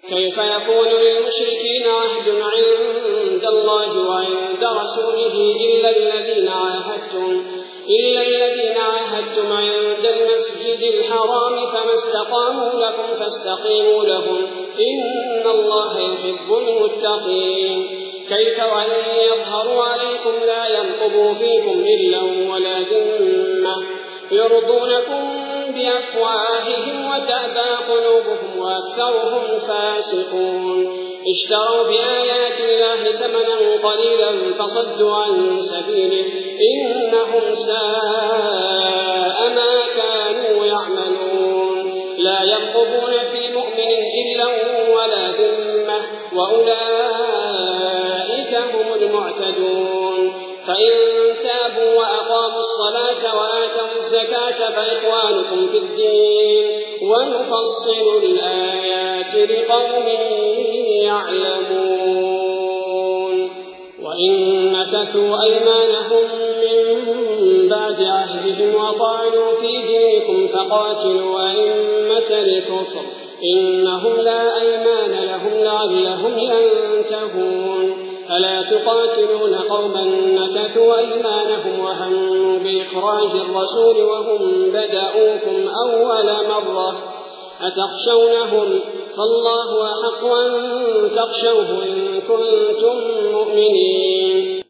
كيف يكون للمشركين عهد عند الله وعند رسوله إلا الذين عاهدتم عند المسجد الحرام فما استقاموا لكم فاستقيموا لهم إن الله يحب المتقين. كيف وإن يظهروا عليكم لا ينقضوا فيكم إلا ولا ذمة يرضونكم بأفواههم وتأبى قلوبهم وأكثرهم فاسقون. اشتروا بآيات الله ثمنا قليلا فصدوا عن سبيله إنهم ساء ما كانوا يعملون. لا يرقبون في مؤمن إلا ولا ذمة وأولئك هم المعتدون. فإن تابوا وأقاموا الصلاة وآتوا الزكاة فإخوانكم في الدين ونفصل الآيات لقوم يعلمون. وإن نكثوا أيمانهم من بعد عهدهم وطعنوا في دينكم فقاتلوا أئمة الكفر إنهم لا أيمان لهم لعلهم ينتهون. ألا تقاتلون قوما نكثوا أيمانهم وهموا بإخراج الرسول وهم بدأوكم أول مرة أتخشونهم فالله أحق أن تخشوه إن كنتم مؤمنين.